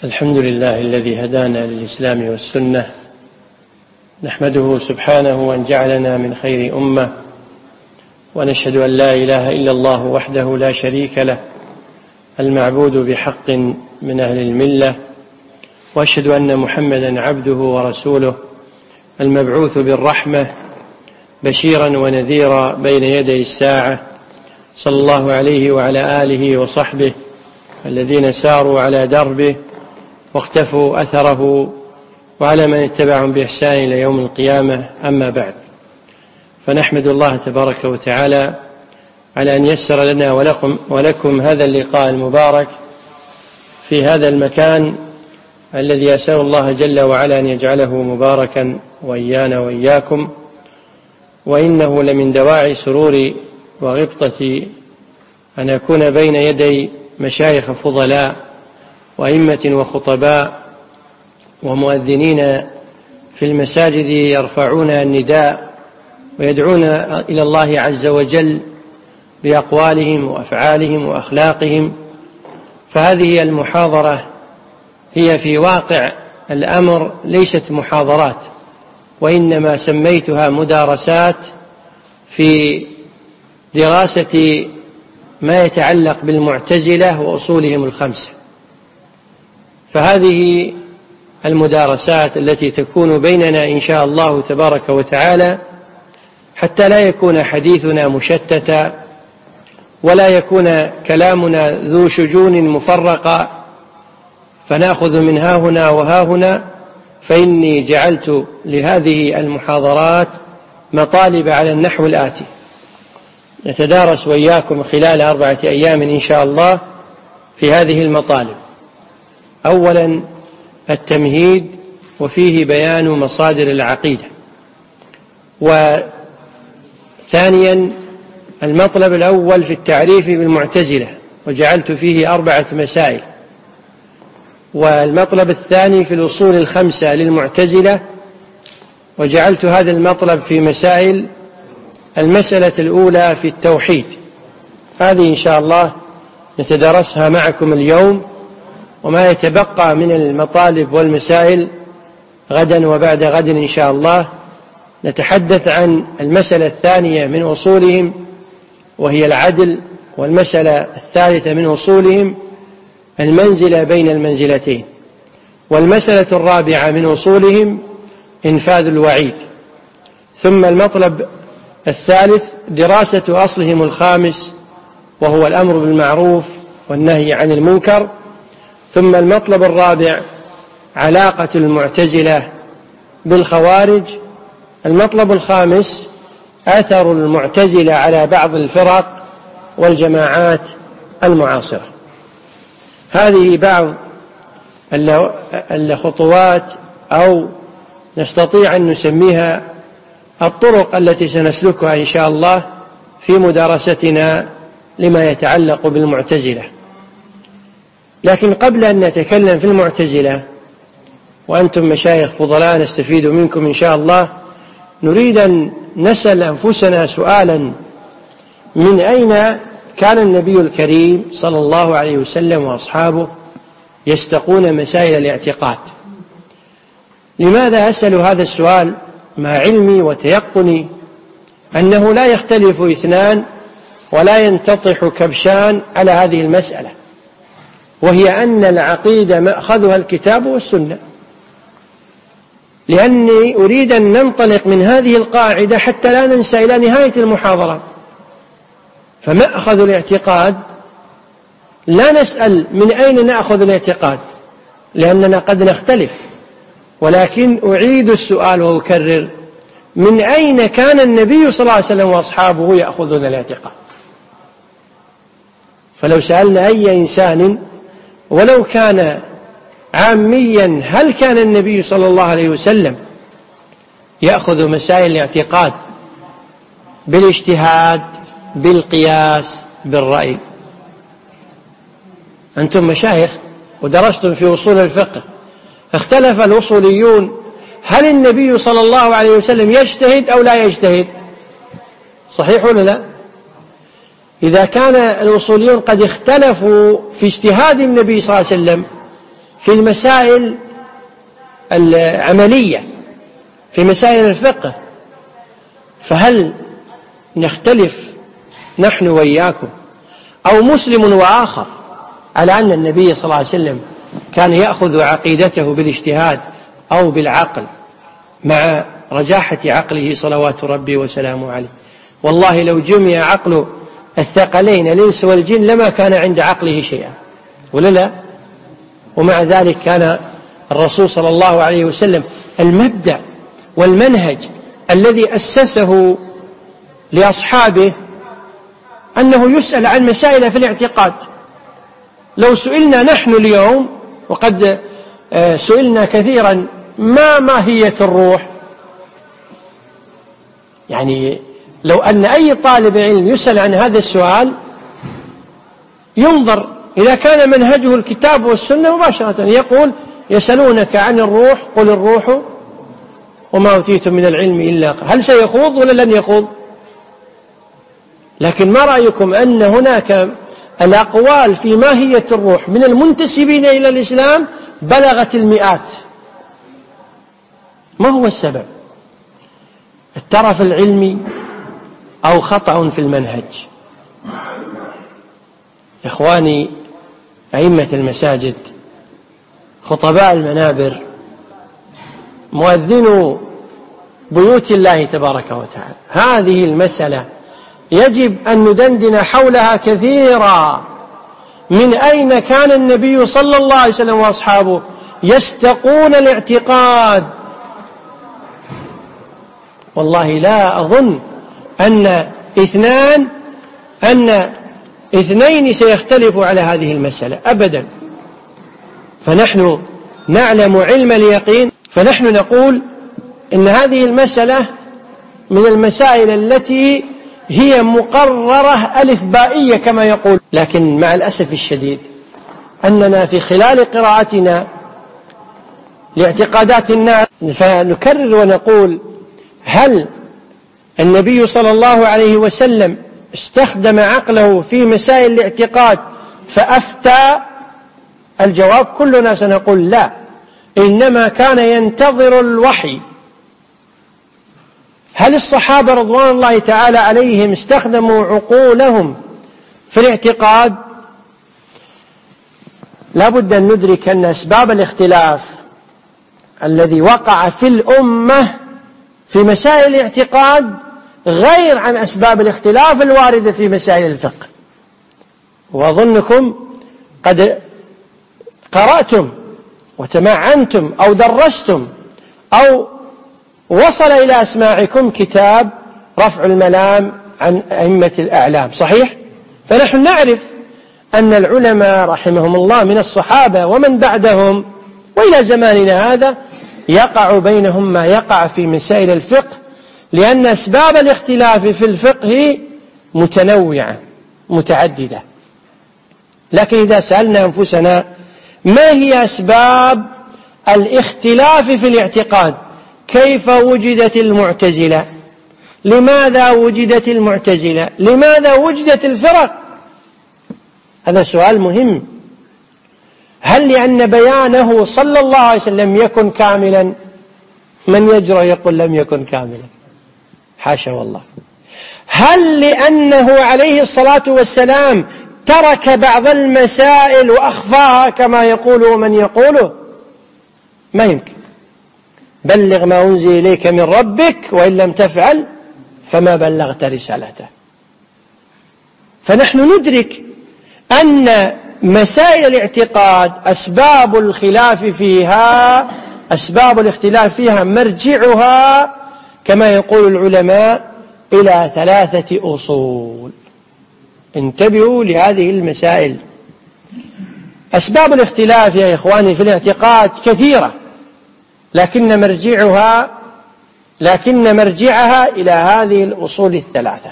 الحمد لله الذي هدانا للإسلام والسنة، نحمده سبحانه وأن جعلنا من خير أمة، ونشهد أن لا إله إلا الله وحده لا شريك له المعبود بحق من أهل الملة، وأشهد أن محمدا عبده ورسوله المبعوث بالرحمة بشيرا ونذيرا بين يدي الساعة، صلى الله عليه وعلى آله وصحبه الذين ساروا على دربه واقتفوا أثره، وعلى من اتبعهم بإحسان إلى يوم القيامة. أما بعد، فنحمد الله تبارك وتعالى على أن يسر لنا ولكم هذا اللقاء المبارك في هذا المكان الذي أسأل الله جل وعلا أن يجعله مباركا وإيانا وإياكم، وإنه لمن دواعي سروري وغبطتي أن أكون بين يدي مشايخ فضلاء وأئمة وخطباء ومؤذنين في المساجد يرفعون النداء ويدعون إلى الله عز وجل بأقوالهم وأفعالهم وأخلاقهم. فهذه المحاضرة هي في واقع الأمر ليست محاضرات، وإنما سميتها مدارسات في دراسة ما يتعلق بالمعتزلة وأصولهم الخمسة. فهذه المدارسات التي تكون بيننا إن شاء الله تبارك وتعالى، حتى لا يكون حديثنا مشتتا ولا يكون كلامنا ذو شجون مفرقة فنأخذ من ها هنا وها هنا، فإني جعلت لهذه المحاضرات مطالب على النحو الآتي: نتدارس وإياكم خلال 4 أيام إن شاء الله في هذه المطالب. أولا التمهيد، وفيه بيان مصادر العقيدة. وثانيا المطلب الأول في التعريف بالمعتزلة، وجعلت فيه 4 مسائل. والمطلب الثاني في الأصول الخمسة للمعتزلة، وجعلت هذا المطلب في مسائل. المسألة الأولى في التوحيد، هذه إن شاء الله نتدرسها معكم اليوم، وما يتبقى من المطالب والمسائل غدا وبعد غد إن شاء الله نتحدث عن المسألة الثانية من أصولهم وهي العدل، والمسألة الثالثة من أصولهم المنزلة بين المنزلتين، والمسألة الرابعة من أصولهم إنفاذ الوعيد. ثم المطلب الثالث دراسة أصلهم الخامس وهو الأمر بالمعروف والنهي عن المنكر. ثم المطلب الرابع علاقة المعتزلة بالخوارج. المطلب الخامس أثر المعتزلة على بعض الفرق والجماعات المعاصرة. هذه بعض الخطوات، أو نستطيع أن نسميها الطرق التي سنسلكها إن شاء الله في مدارستنا لما يتعلق بالمعتزلة. لكن قبل أن نتكلم في المعتزلة، وأنتم مشايخ فضلاء نستفيد منكم إن شاء الله، نريد أن نسأل أنفسنا سؤالا: من أين كان النبي الكريم صلى الله عليه وسلم وأصحابه يستقون مسائل الاعتقاد؟ لماذا أسأل هذا السؤال مع علمي وتيقني أنه لا يختلف 2 ولا ينتطح كبشان على هذه المسألة، وهي أن العقيدة مأخذها الكتاب والسنة؟ لأني أريد أن ننطلق من هذه القاعدة حتى لا ننسى إلى نهاية المحاضرة. فمأخذ الاعتقاد لا نسأل من أين نأخذ الاعتقاد، لأننا قد نختلف، ولكن أعيد السؤال وأكرر: من أين كان النبي صلى الله عليه وسلم وأصحابه يأخذون الاعتقاد؟ فلو سألنا أي إنسان ولو كان عاميا: هل كان النبي صلى الله عليه وسلم يأخذ مسائل الاعتقاد بالاجتهاد، بالقياس، بالرأي؟ أنتم مشايخ ودرستم في أصول الفقه، اختلف الأصوليون: هل النبي صلى الله عليه وسلم يجتهد أو لا يجتهد؟ صحيح ولا لا؟ إذا كان الأصوليون قد اختلفوا في اجتهاد النبي صلى الله عليه وسلم، في المسائل العملية، في مسائل الفقه، فهل نختلف نحن وإياكم أو مسلم وآخر على أن النبي صلى الله عليه وسلم كان يأخذ عقيدته بالاجتهاد أو بالعقل مع رجاحة عقله صلوات ربي وسلامه عليه؟ والله لو جمع عقل الثقلين الإنس والجن لما كان عند عقله شيئا، ولا لا؟ ومع ذلك كان الرسول صلى الله عليه وسلم المبدأ والمنهج الذي أسسه لأصحابه أنه يسأل عن مسائل في الاعتقاد. لو سئلنا نحن اليوم، وقد سئلنا كثيرا، ما ماهية الروح؟ يعني لو أن أي طالب علم يسأل عن هذا السؤال ينظر إذا كان منهجه الكتاب والسنة مباشرة، يقول: يسألونك عن الروح قل الروح وما أوتيتم من العلم إلا قليلا. هل سيخوض ولا لن يخوض؟ لكن ما رأيكم أن هناك الأقوال في ماهية الروح من المنتسبين إلى الإسلام بلغت المئات؟ ما هو السبب؟ الترف العلمي أو خطأ في المنهج؟ إخواني أئمة المساجد، خطباء المنابر، مؤذنو بيوت الله تبارك وتعالى، هذه المسألة يجب أن ندندن حولها كثيرا. من أين كان النبي صلى الله عليه وسلم وأصحابه يستقون الاعتقاد؟ والله لا أظن أن اثنين سيختلفوا على هذه المسألة أبدا. فنحن نعلم علم اليقين، فنحن نقول إن هذه المسألة من المسائل التي هي مقررة ألفبائية كما يقول. لكن مع الأسف الشديد أننا في خلال قراءتنا لاعتقادات الناس فنكرر ونقول: هل النبي صلى الله عليه وسلم استخدم عقله في مسائل الاعتقاد فأفتى؟ الجواب كلنا سنقول لا، إنما كان ينتظر الوحي. هل الصحابة رضوان الله تعالى عليهم استخدموا عقولهم في الاعتقاد؟ لا بد أن ندرك أن أسباب الاختلاف الذي وقع في الأمة في مسائل الاعتقاد غير عن أسباب الاختلاف الواردة في مسائل الفقه. وأظنكم قد قرأتم وتمعنتم أو درستم أو وصل إلى أسماعكم كتاب رفع الملام عن أئمة الأعلام، صحيح؟ فنحن نعرف أن العلماء رحمهم الله من الصحابة ومن بعدهم وإلى زماننا هذا يقع بينهم ما يقع في مسائل الفقه، لأن أسباب الاختلاف في الفقه متنوعة متعددة. لكن إذا سألنا أنفسنا ما هي أسباب الاختلاف في الاعتقاد؟ كيف وجدت المعتزلة؟ لماذا وجدت المعتزلة؟ لماذا وجدت الفرق؟ هذا سؤال مهم. هل لأن بيانه صلى الله عليه وسلم يكن كاملا؟ من يجرؤ يقول لم يكن كاملا؟ حاشا والله. هل لأنه عليه الصلاة والسلام ترك بعض المسائل وأخفاها كما يقول من يقوله؟ ما يمكن. بلغ ما أنزل إليك من ربك وإن لم تفعل فما بلغت رسالته. فنحن ندرك أن مسائل الاعتقاد أسباب الاختلاف فيها مرجعها كما يقول العلماء إلى 3 أصول. انتبهوا لهذه المسائل. أسباب الاختلاف يا إخواني في الاعتقاد كثيرة، لكن مرجعها إلى هذه الأصول 3.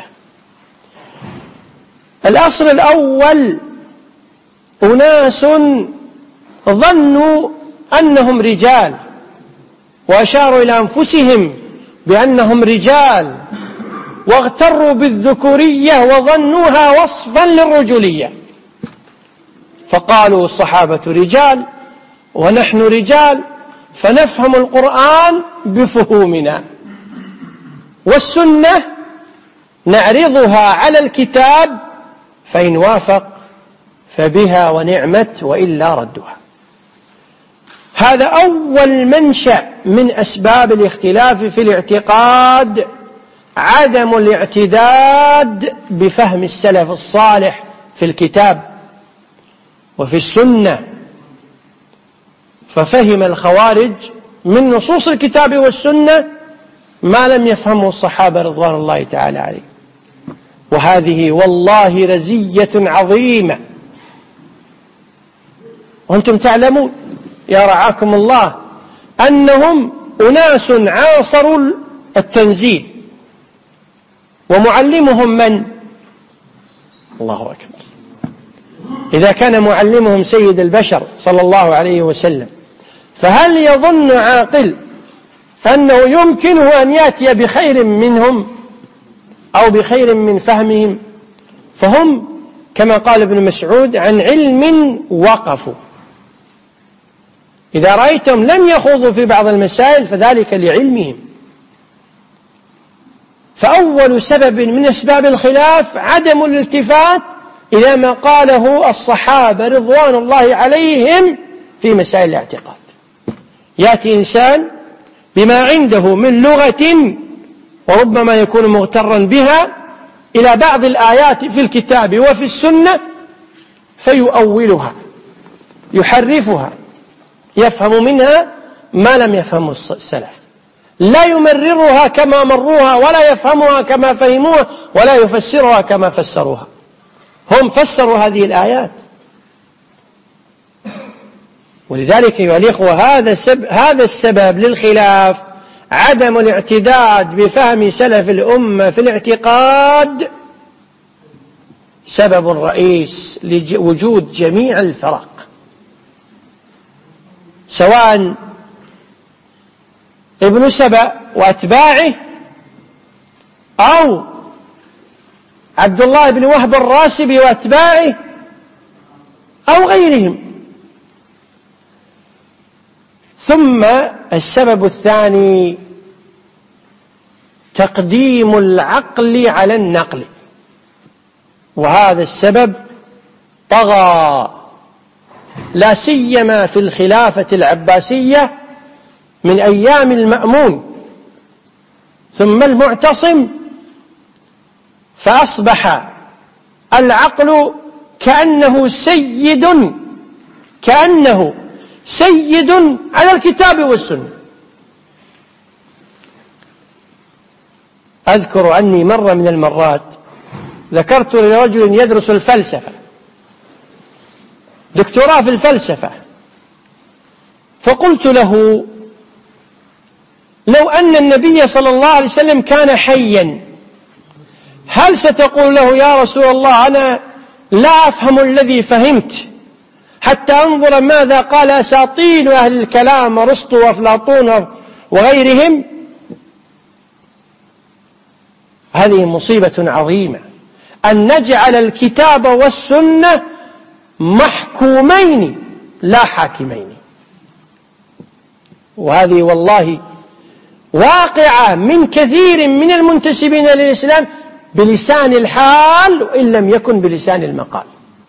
الأصل الأول: أناس ظنوا أنهم رجال وأشاروا إلى أنفسهم بأنهم رجال، واغتروا بالذكورية وظنوها وصفا للرجولية، فقالوا الصحابة رجال ونحن رجال فنفهم القرآن بفهومنا، والسنة نعرضها على الكتاب فإن وافق فبها ونعمت وإلا ردها. هذا أول منشأ من أسباب الاختلاف في الاعتقاد، عدم الاعتداد بفهم السلف الصالح في الكتاب وفي السنة. ففهم الخوارج من نصوص الكتاب والسنة ما لم يفهمه الصحابة رضوان الله تعالى عليهم، وهذه والله رزية عظيمة. وأنتم تعلمون يا رعاكم الله أنهم أناس عاصروا التنزيل، ومعلمهم من؟ الله أكبر. إذا كان معلمهم سيد البشر صلى الله عليه وسلم، فهل يظن عاقل أنه يمكنه أن يأتي بخير منهم أو بخير من فهمهم؟ فهم كما قال ابن مسعود عن علم وقفوا. إذا رأيتم لم يخوضوا في بعض المسائل فذلك لعلمهم. فأول سبب من أسباب الخلاف عدم الالتفات إلى ما قاله الصحابة رضوان الله عليهم في مسائل الاعتقاد. يأتي إنسان بما عنده من لغة وربما يكون مغترا بها إلى بعض الآيات في الكتاب وفي السنة فيؤولها، يحرفها، يفهم منها ما لم يفهم السلف، لا يمررها كما مروها، ولا يفهمها كما فهموها، ولا يفسرها كما فسروها. هم فسروا هذه الآيات. ولذلك أيها الإخوة هذا السبب للخلاف، عدم الاعتداد بفهم سلف الأمة في الاعتقاد، سبب رئيس لوجود جميع الفرق، سواء ابن سبأ وأتباعه أو عبد الله بن وهب الراسبي وأتباعه أو غيرهم. ثم السبب الثاني تقديم العقل على النقل، وهذا السبب طغى لا سيما في الخلافة العباسية من أيام المأمون ثم المعتصم، فأصبح العقل كأنه سيد على الكتاب والسنة. أذكر أني مرة من المرات ذكرت لرجل يدرس الفلسفة، دكتوراه في الفلسفة، فقلت له: لو أن النبي صلى الله عليه وسلم كان حيا هل ستقول له يا رسول الله أنا لا أفهم الذي فهمت حتى أنظر ماذا قال أساطين أهل الكلام أرسطو وأفلاطون وغيرهم؟ هذه مصيبة عظيمة أن نجعل الكتاب والسنة محكومين لا حاكمين، وهذه والله واقعة من كثير من المنتسبين للإسلام بلسان الحال وإن لم يكن بلسان المقال.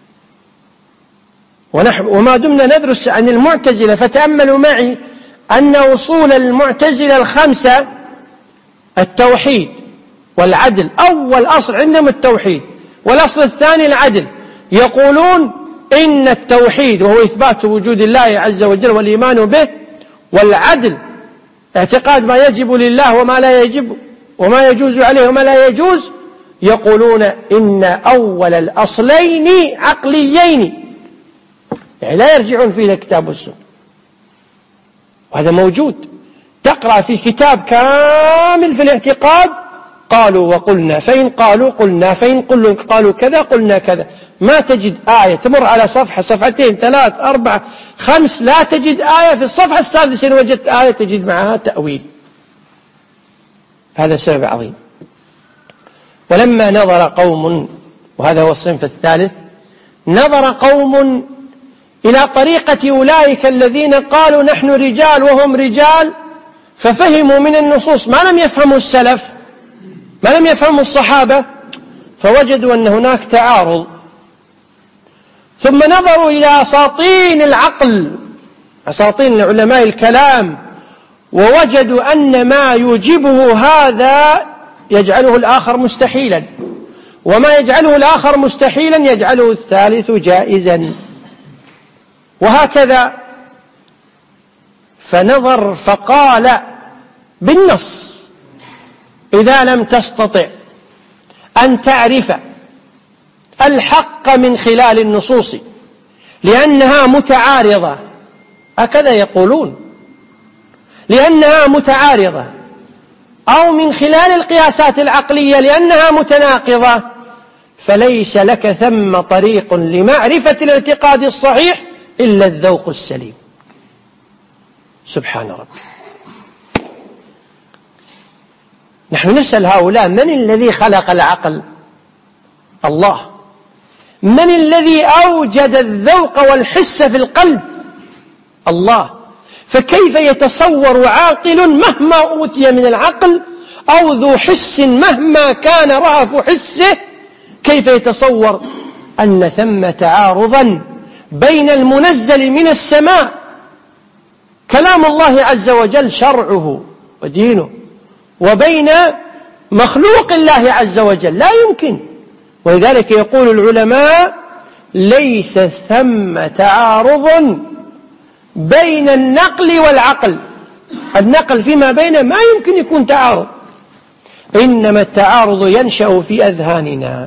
وما دمنا ندرس عن المعتزلة فتأملوا معي أن أصول المعتزلة الخمسة التوحيد والعدل، أول أصل عندهم التوحيد، والأصل الثاني العدل. يقولون إن التوحيد وهو إثبات وجود الله عز وجل والإيمان به، والعدل اعتقاد ما يجب لله وما لا يجب، وما يجوز عليه وما لا يجوز. يقولون إن أول الأصلين عقليين، يعني لا يرجعون فيه الكتاب والسنة، وهذا موجود. تقرأ في كتاب كامل في الاعتقاد قالوا وقلنا، فإن قالوا قلنا، فإن قالوا كذا قلنا كذا. ما تجد آية تمر على صفحة صفحتين ثلاث أربعة خمس لا تجد آية، في الصفحة السادسة إن وجدت آية تجد معها تأويل. هذا سبب عظيم. ولما نظر قوم، وهذا هو الصنف الثالث، نظر قوم إلى طريقة أولئك الذين قالوا نحن رجال وهم رجال، ففهموا من النصوص ما لم يفهموا السلف، ما لم يفهموا الصحابة، فوجدوا أن هناك تعارض. ثم نظروا إلى أساطين العقل، أساطين علماء الكلام، ووجدوا أن ما يوجبه هذا يجعله الآخر مستحيلا، وما يجعله الآخر مستحيلا يجعله الثالث جائزا، وهكذا. فنظر فقال بالنص: إذا لم تستطع أن تعرف الحق من خلال النصوص لأنها متعارضة، هكذا يقولون، لأنها متعارضة، أو من خلال القياسات العقلية لأنها متناقضة، فليس لك ثم طريق لمعرفة الاعتقاد الصحيح إلا الذوق السليم. سبحان ربي. نحن نسأل هؤلاء: من الذي خلق العقل؟ الله. من الذي أوجد الذوق والحس في القلب؟ الله. فكيف يتصور عاقل مهما أوتي من العقل، أو ذو حس مهما كان رهف حسه، كيف يتصور أن ثم تعارضا بين المنزل من السماء كلام الله عز وجل شرعه ودينه وبين مخلوق الله عز وجل؟ لا يمكن. ولذلك يقول العلماء: ليس ثم تعارض بين النقل والعقل. النقل فيما بينه ما يمكن يكون تعارض، إنما التعارض ينشأ في أذهاننا،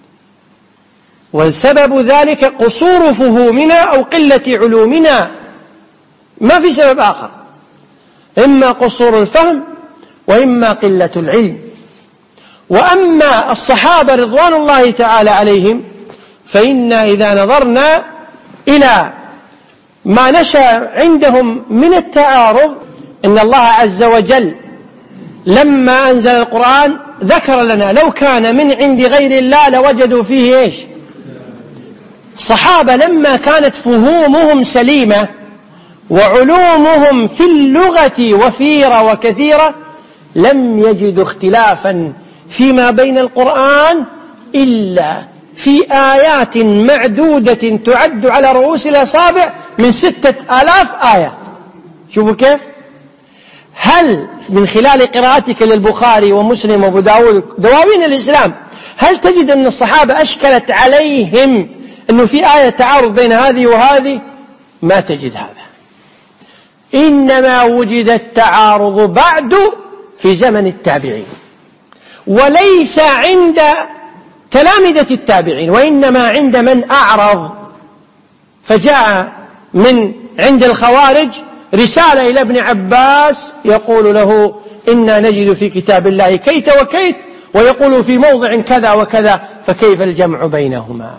والسبب ذلك قصور فهومنا أو قلة علومنا، ما في سبب آخر، إما قصور الفهم وإما قلة العلم. وأما الصحابة رضوان الله تعالى عليهم فإنا إذا نظرنا إلى ما نشأ عندهم من التعارض، إن الله عز وجل لما أنزل القرآن ذكر لنا: لو كان من عند غير الله لوجدوا فيه إيش؟ الصحابة لما كانت فهومهم سليمة وعلومهم في اللغة وفيرة وكثيرة لم يجدوا اختلافا فيما بين القرآن إلا في آيات معدودة تعد على رؤوس الأصابع من 6000 آية. شوفوا كيف. هل من خلال قراءتك للبخاري ومسلم وابو داود دواوين الإسلام هل تجد أن الصحابة أشكلت عليهم أنه في آية تعارض بين هذه وهذه؟ ما تجد هذا. إنما وجد التعارض بعد في زمن التابعين، وليس عند تلامذة التابعين، وإنما عند من أعرض. فجاء من عند الخوارج رسالة إلى ابن عباس يقول له: إنا نجد في كتاب الله كيت وكيت، ويقول في موضع كذا وكذا، فكيف الجمع بينهما؟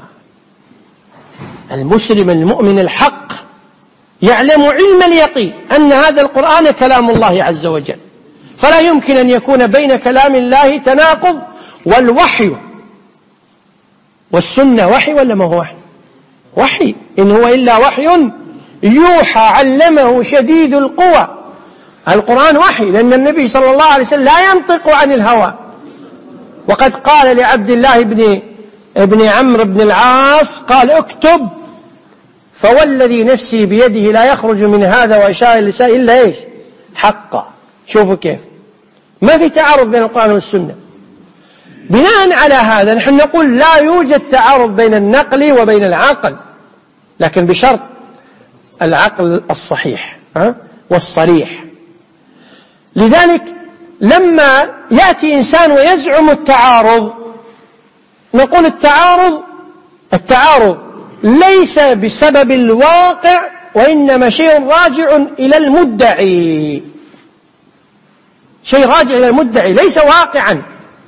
المسلم المؤمن الحق يعلم علم اليقين أن هذا القرآن كلام الله عز وجل، فلا يمكن أن يكون بين كلام الله تناقض. والوحي والسنة وحي ولا ما هو وحي؟ وحي. إن هو إلا وحي يوحى علمه شديد القوى. القرآن وحي، لأن النبي صلى الله عليه وسلم لا ينطق عن الهوى، وقد قال لعبد الله ابن عمرو بن العاص قال: اكتب، فوالذي نفسي بيده لا يخرج من هذا وإشار اللسان إلا إيش؟ حقا. شوفوا كيف ما في تعارض بين القرآن والسنة. بناء على هذا نحن نقول لا يوجد تعارض بين النقل وبين العقل، لكن بشرط العقل الصحيح والصريح. لذلك لما يأتي إنسان ويزعم التعارض نقول التعارض ليس بسبب الواقع، وإنما شيء راجع إلى المدعي، شيء راجع إلى المدعي ليس واقعا.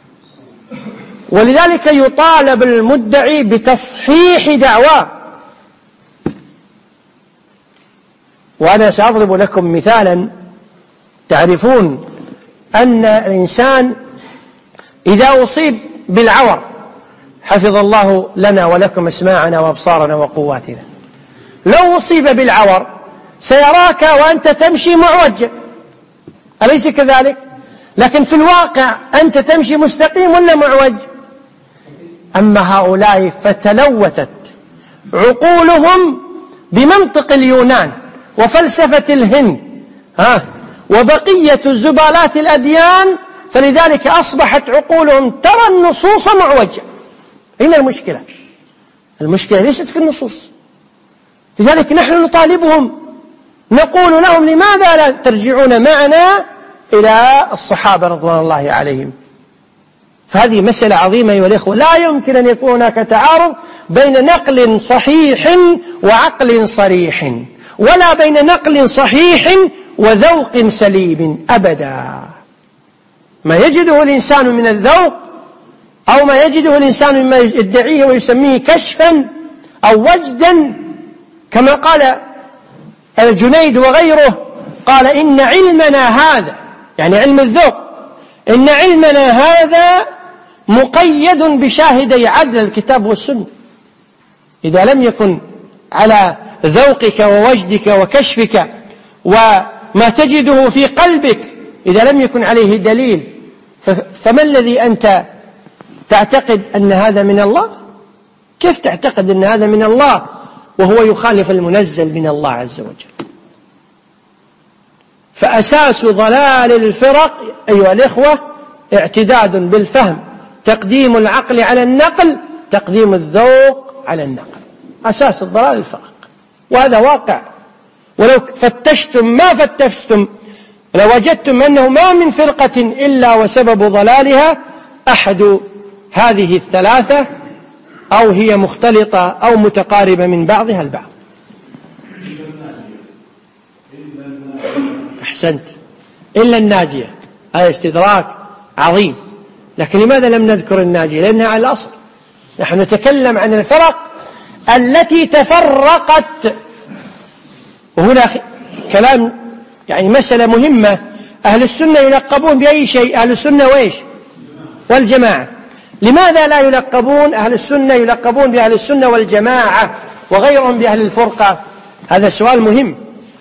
ولذلك يطالب المدعي بتصحيح دعواه. وأنا سأضرب لكم مثالا تعرفون أن الإنسان إذا أصيب بالعور، حفظ الله لنا ولكم أسماعنا وأبصارنا وقواتنا، لو أصيب بالعور سيراك وأنت تمشي معوجا، أليس كذلك؟ لكن في الواقع أنت تمشي مستقيم ولا معوج؟ أما هؤلاء فتلوثت عقولهم بمنطق اليونان وفلسفة الهند وبقية زبالات الأديان، فلذلك أصبحت عقولهم ترى النصوص معوجة. أين المشكلة؟ المشكلة ليست في النصوص. لذلك نحن نطالبهم، نقول لهم لماذا لا ترجعون معنا إلى الصحابة رضوان الله عليهم؟ فهذه مسألة عظيمة أيها الإخوة. لا يمكن أن يكون هناك تعارض بين نقل صحيح وعقل صريح، ولا بين نقل صحيح وذوق سليم أبدا. ما يجده الإنسان من الذوق أو ما يجده الإنسان مما يدعيه ويسميه كشفا أو وجدا، كما قال الجنيد وغيره، قال إن علمنا هذا، يعني علم الذوق، إن علمنا هذا مقيد بشاهدي عدل الكتاب والسنة. إذا لم يكن على ذوقك ووجدك وكشفك وما تجده في قلبك، إذا لم يكن عليه دليل، فما الذي أنت تعتقد أن هذا من الله؟ كيف تعتقد أن هذا من الله وهو يخالف المنزل من الله عز وجل؟ فأساس ضلال الفرق أيها الإخوة اعتداد بالفهم، تقديم العقل على النقل، تقديم الذوق على النقل، أساس الضلال الفرق، وهذا واقع. ولو فتشتم ما فتشتم لوجدتم أنه ما من فرقة إلا وسبب ضلالها أحد هذه الثلاثة، أو هي مختلطة أو متقاربة من بعضها البعض. أحسنت، إلا الناجية، هذا استدراك عظيم. لكن لماذا لم نذكر الناجية؟ لأنها على الأصل. نحن نتكلم عن الفرق التي تفرقت، وهنا كلام يعني مسألة مهمة. أهل السنة يلقبون بأي شيء؟ أهل السنة وإيش؟ والجماعة. لماذا لا يلقبون أهل السنة يلقبون بأهل السنة والجماعة وغيرهم بأهل الفرقة؟ هذا سؤال مهم،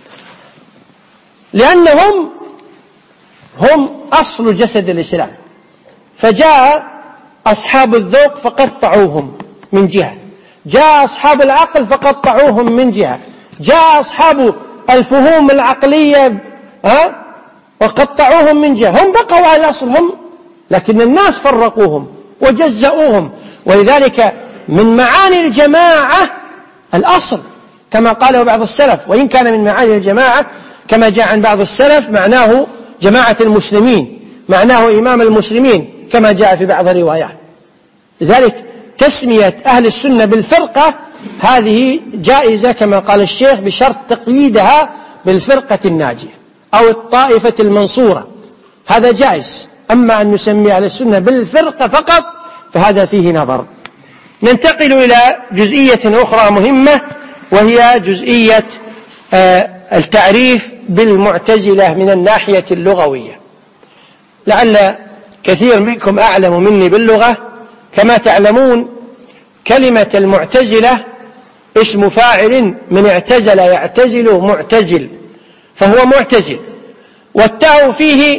لأنهم هم أصل جسد الإسلام. فجاء أصحاب الذوق فقطعوهم من جهة، جاء أصحاب العقل فقطعوهم من جهة، جاء أصحاب الفهوم العقلية وقطعوهم من جهة. هم بقوا على الأصل هم، لكن الناس فرقوهم وجزأوهم. ولذلك من معاني الجماعة الأصل كما قاله بعض السلف، وإن كان من معاني الجماعة كما جاء عن بعض السلف معناه جماعة المسلمين، معناه إمام المسلمين كما جاء في بعض الروايات. لذلك تسمية أهل السنة بالفرقة هذه جائزة كما قال الشيخ، بشرط تقييدها بالفرقة الناجية أو الطائفة المنصورة، هذا جائز. أما أن نسمي أهل السنة بالفرقة فقط فهذا فيه نظر. ننتقل إلى جزئية أخرى مهمة، وهي جزئية التعريف بالمعتزلة من الناحية اللغوية. لعل كثير منكم أعلم مني باللغة. كما تعلمون كلمة المعتزلة اسم فاعل من اعتزل يعتزل معتزل، فهو معتزل، والتاء فيه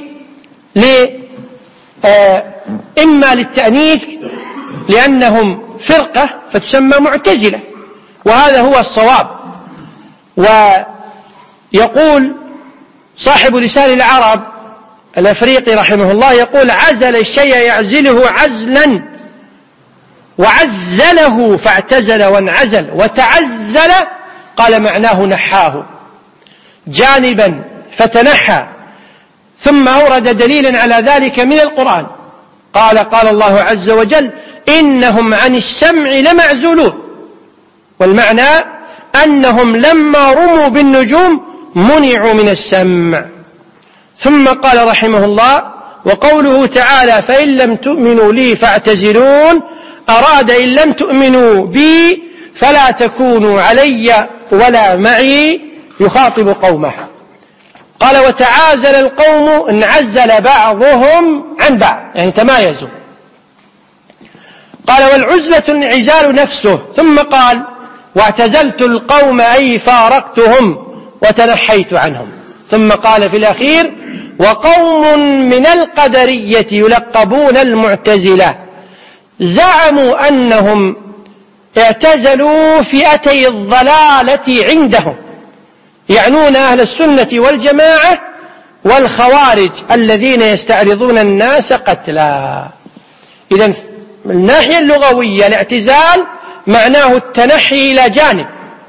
إما للتأنيث لأنهم فرقة فتسمى معتزلة، وهذا هو الصواب. ويقول صاحب لسان العرب الأفريقي رحمه الله، يقول عزل الشيء يعزله عزلا، وعزله فاعتزل وانعزل، وتعزل قال معناه نحاه جانبا فتنحى. ثم أورد دليلا على ذلك من القرآن، قال الله عز وجل إنهم عن السمع لمعزولون، والمعنى أنهم لما رموا بالنجوم منعوا من السمع. ثم قال رحمه الله وقوله تعالى فإن لم تؤمنوا لي فاعتزلون، أراد إن لم تؤمنوا بي فلا تكونوا علي ولا معي، يخاطب قومه. قال وتعازل القوم، انعزل بعضهم عن بعض يعني تمايزوا. قال والعزلة انعزال نفسه. ثم قال واعتزلت القوم أي فارقتهم وتنحيت عنهم. ثم قال في الأخير: وقوم من القدرية يلقبون المعتزلة زعموا أنهم اعتزلوا فئتي الضلالة عندهم، يعنون أهل السنة والجماعة والخوارج الذين يستعرضون الناس قتلا. إذن من الناحية اللغوية الاعتزال معناه التنحي إلى جانب،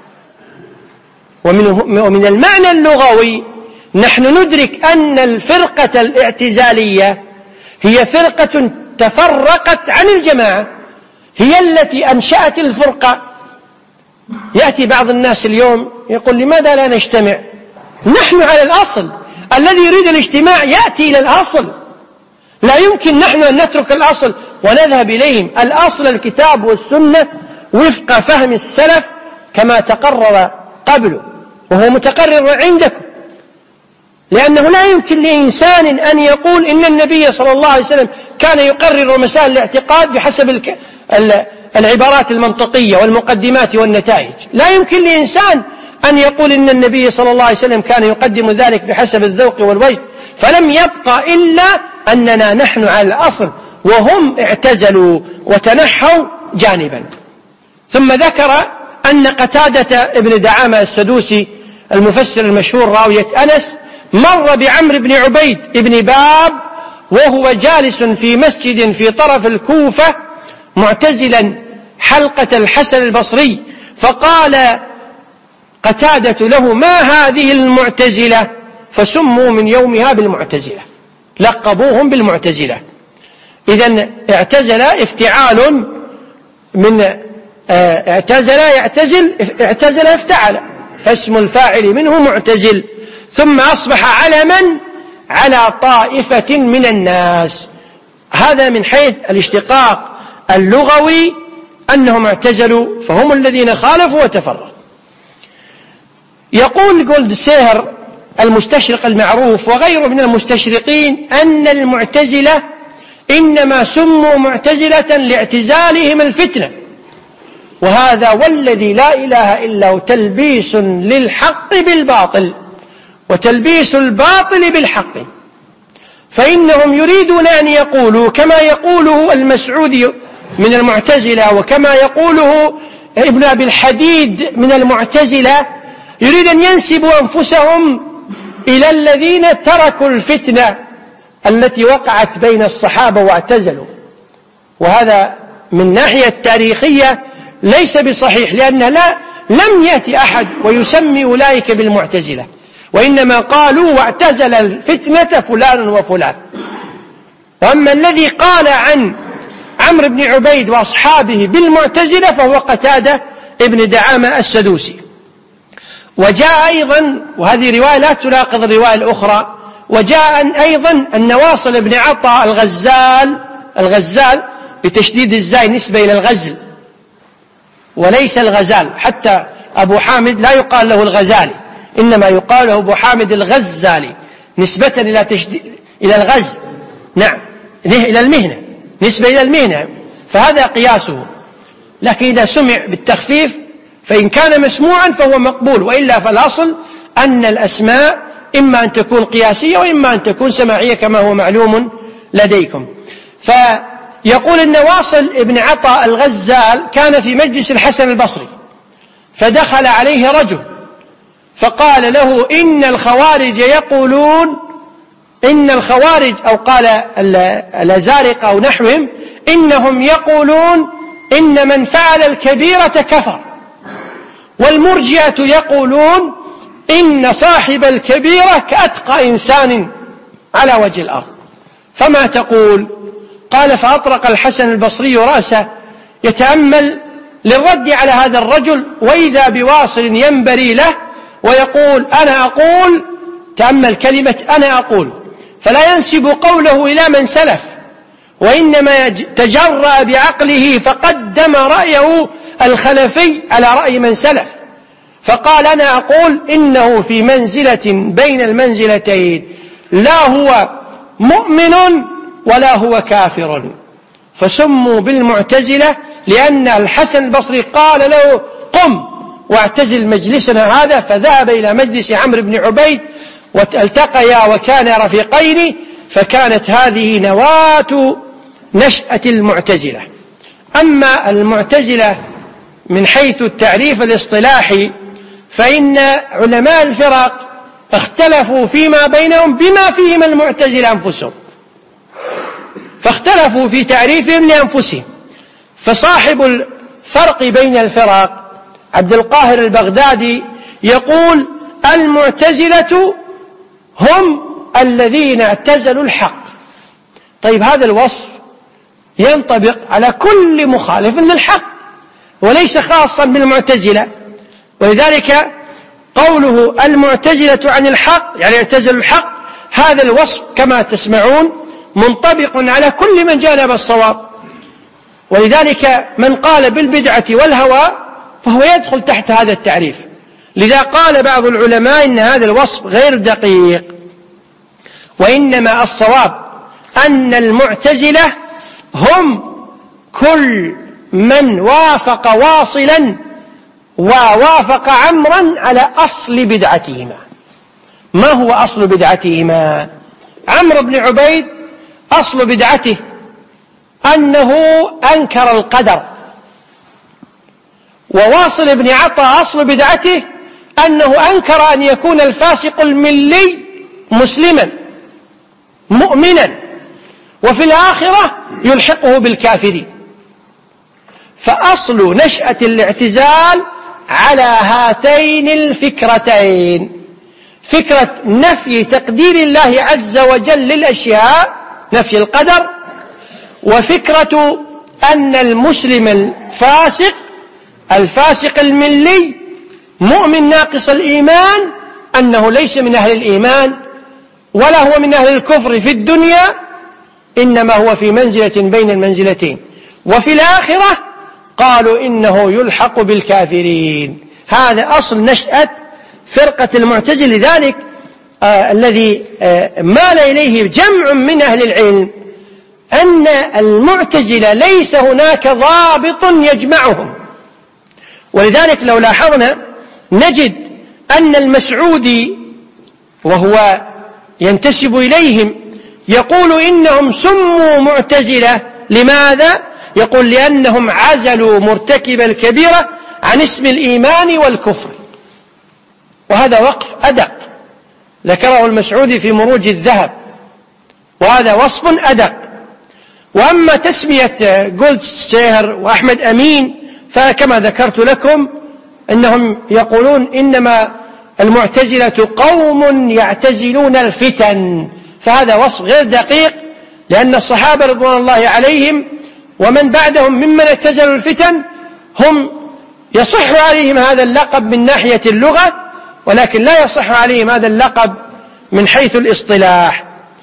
ومن المعنى اللغوي نحن ندرك أن الفرقة الاعتزالية هي فرقة تفرقت عن الجماعة، هي التي أنشأت الفرقة. يأتي بعض الناس اليوم يقول: لماذا لا نجتمع؟ نحن على الأصل، الذي يريد الاجتماع يأتي إلى الأصل، لا يمكن نحن أن نترك الأصل ونذهب إليهم. الأصل الكتاب والسنة وفق فهم السلف كما تقرر قبله، وهو متقرر عندكم، لأنه لا يمكن لإنسان أن يقول إن النبي صلى الله عليه وسلم كان يقرر مسائل الاعتقاد بحسب العبارات المنطقية والمقدمات والنتائج. لا يمكن لإنسان أن يقول إن النبي صلى الله عليه وسلم كان يقدم ذلك بحسب الذوق والوجد. فلم يبقى إلا أننا نحن على الأصل، وهم اعتزلوا وتنحوا جانبا. ثم ذكر أن قتادة ابن دعامة السدوسي المفسر المشهور راوية أنس مر بعمرو بن عبيد ابن باب وهو جالس في مسجد في طرف الكوفة معتزلا حلقة الحسن البصري، فقال قتادة له: ما هذه المعتزلة؟ فسموا من يومها بالمعتزلة، لقبوهم بالمعتزلة. إذن اعتزل افتعال من اعتزل يعتزل، اعتزل افتعل، فاسم الفاعل منه معتزل، ثم أصبح علما على طائفة من الناس. هذا من حيث الاشتقاق اللغوي أنهم اعتزلوا، فهم الذين خالفوا وتفرقوا. يقول جولدسيهر المستشرق المعروف وغيره من المستشرقين أن المعتزلة إنما سموا معتزلة لاعتزالهم الفتنة، وهذا والذي لا إله إلا هو تلبيس للحق بالباطل وتلبيس الباطل بالحق. فإنهم يريدون أن يقولوا كما يقوله المسعودي من المعتزلة وكما يقوله ابن أبي الحديد من المعتزلة، يريد أن ينسبوا أنفسهم إلى الذين تركوا الفتنة التي وقعت بين الصحابة واعتزلوا. وهذا من ناحية تاريخية ليس بصحيح، لأن لم يأتي أحد ويسمي أولئك بالمعتزلة، وإنما قالوا واعتزل الفتنة فلان وفلان. وأما الذي قال عن عمرو بن عبيد وأصحابه بالمعتزلة فهو قتادة ابن دعامة السدوسي. وجاء أيضا، وهذه رواية لا تناقض الرواية الأخرى، وجاء أيضا النواصل بن عطاء الغزال بتشديد الزاي نسبة إلى الغزل وليس الغزال، حتى أبو حامد لا يقال له الغزالي، إنما يقال له أبو حامد الغزالي نسبة إلى الغزل، نعم، إلى المهنة، نسبة إلى المهنة، فهذا قياسه. لكن إذا سمع بالتخفيف فإن كان مسموعا فهو مقبول، وإلا فالأصل أن الأسماء إما أن تكون قياسية وإما أن تكون سماعية كما هو معلوم لديكم. فيقول النواصل ابن عطاء الغزال كان في مجلس الحسن البصري، فدخل عليه رجل فقال له: إن الخوارج يقولون، إن الخوارج، أو قال الأزارقة أو نحوهم، إنهم يقولون إن من فعل الكبيرة كفر، والمرجئة يقولون إن صاحب الكبيرة كأتقى إنسان على وجه الأرض، فما تقول؟ قال: فأطرق الحسن البصري رأسه يتأمل للرد على هذا الرجل، وإذا بواصل ينبري له ويقول: أنا أقول، تأمل كلمة أنا أقول، فلا ينسب قوله إلى من سلف، وإنما تجرأ بعقله فقدم رأيه الخلفي على رأي من سلف، فقال: أنا أقول إنه في منزلة بين المنزلتين، لا هو مؤمن ولا هو كافر. فسموا بالمعتزلة لأن الحسن البصري قال له: قم واعتزل مجلسنا هذا. فذهب إلى مجلس عمرو بن عبيد والتقيا وكانا رفيقين، فكانت هذه نواة نشأة المعتزلة. أما المعتزلة من حيث التعريف الاصطلاحي فإن علماء الفرق اختلفوا فيما بينهم بما فيهم المعتزلة أنفسهم، فاختلفوا في تعريفهم لأنفسهم. فصاحب الفرق بين الفرق عبد القاهر البغدادي يقول المعتزلة هم الذين اعتزلوا الحق. طيب هذا الوصف ينطبق على كل مخالف للحق وليس خاصا بالمعتزلة، ولذلك قوله المعتزلة عن الحق يعني اعتزلوا الحق، هذا الوصف كما تسمعون منطبق على كل من جانب الصواب. ولذلك من قال بالبدعة والهوى فهو يدخل تحت هذا التعريف. لذا قال بعض العلماء إن هذا الوصف غير دقيق، وإنما الصواب أن المعتزلة هم كل من وافق واصلا ووافق عمرا على أصل بدعتهما. ما هو أصل بدعتهما؟ عمرو بن عبيد أصل بدعته أنه أنكر القدر، وواصل بن عطا أصل بدعته أنه أنكر أن يكون الفاسق الملي مسلما مؤمنا، وفي الآخرة يلحقه بالكافرين. فأصل نشأة الاعتزال على هاتين الفكرتين: فكرة نفي تقدير الله عز وجل للأشياء، نفي القدر، وفكرة أن المسلم الفاسق الملي مؤمن ناقص الإيمان أنه ليس من أهل الإيمان ولا هو من أهل الكفر في الدنيا، إنما هو في منزلة بين المنزلتين، وفي الآخرة قالوا إنه يلحق بالكافرين. هذا أصل نشأة فرقة المعتزلة. لذلك الذي مال إليه جمع من أهل العلم أن المعتزلة ليس هناك ضابط يجمعهم. ولذلك لو لاحظنا نجد أن المسعودي وهو ينتسب إليهم يقول إنهم سموا معتزلة. لماذا؟ يقول لأنهم عزلوا مرتكب الكبيرة عن اسم الإيمان والكفر. وهذا وقف أدق ذكره المسعودي في مروج الذهب، وهذا وصف أدق. وأما تسمية جولدستير وأحمد أمين فكما ذكرت لكم أنهم يقولون إنما المعتزلة قوم يعتزلون الفتن، فهذا وصف غير دقيق، لأن الصحابة رضوان الله عليهم ومن بعدهم ممن اعتزلوا الفتن هم يصح عليهم هذا اللقب من ناحية اللغة، ولكن لا يصح عليهم هذا اللقب من حيث الاصطلاح.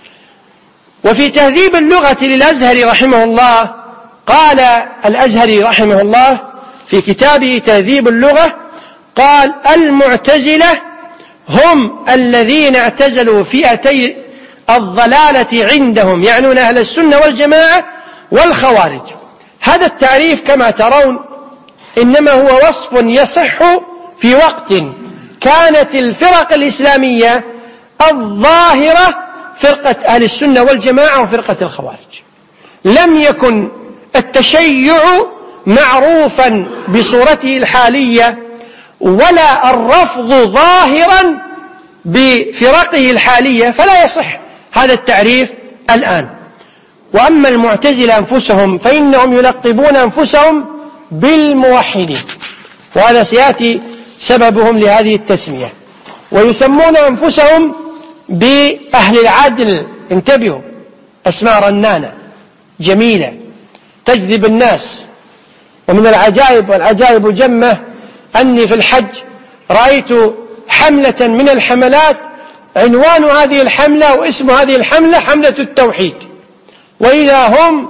وفي تهذيب اللغة للأزهري رحمه الله قال الأزهري رحمه الله في كتابه تهذيب اللغة قال المعتزلة هم الذين اعتزلوا فئتي الضلالة عندهم، يعنون أهل السنة والجماعة والخوارج. هذا التعريف كما ترون إنما هو وصف يصح في وقت كانت الفرق الإسلامية الظاهرة فرقة أهل السنة والجماعة وفرقة الخوارج. لم يكن التشيع معروفا بصورته الحالية ولا الرفض ظاهرا بفرقه الحالية، فلا يصح هذا التعريف الآن. وأما المعتزلة أنفسهم فإنهم يلقبون أنفسهم بالموحدين، وهذا سيأتي سببهم لهذه التسمية. ويسمون أنفسهم بأهل العدل. انتبهوا، أسماء رنانة جميلة تجذب الناس. ومن العجائب والعجائب جمة أني في الحج رأيت حملة من الحملات عنوان هذه الحملة واسم هذه الحملة حملة التوحيد، وإذا هم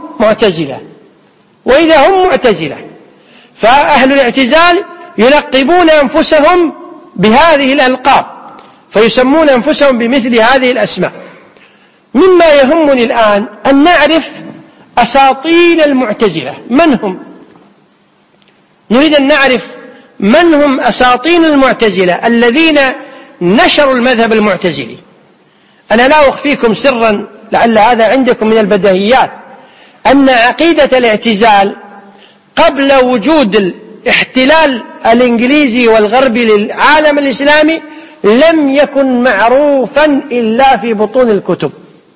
معتزلة. فأهل الاعتزال يلقبون أنفسهم بهذه الألقاب، فيسمون أنفسهم بمثل هذه الأسماء. مما يهمني الآن أن نعرف أساطين المعتزلة من هم. نريد أن نعرف من هم أساطين المعتزلة الذين نشروا المذهب المعتزلي. أنا لا أخفيكم سرا، لعل هذا عندكم من البديهيات، أن عقيدة الاعتزال قبل وجود الاحتلال الإنجليزي والغربي للعالم الإسلامي لم يكن معروفا إلا في بطون الكتب،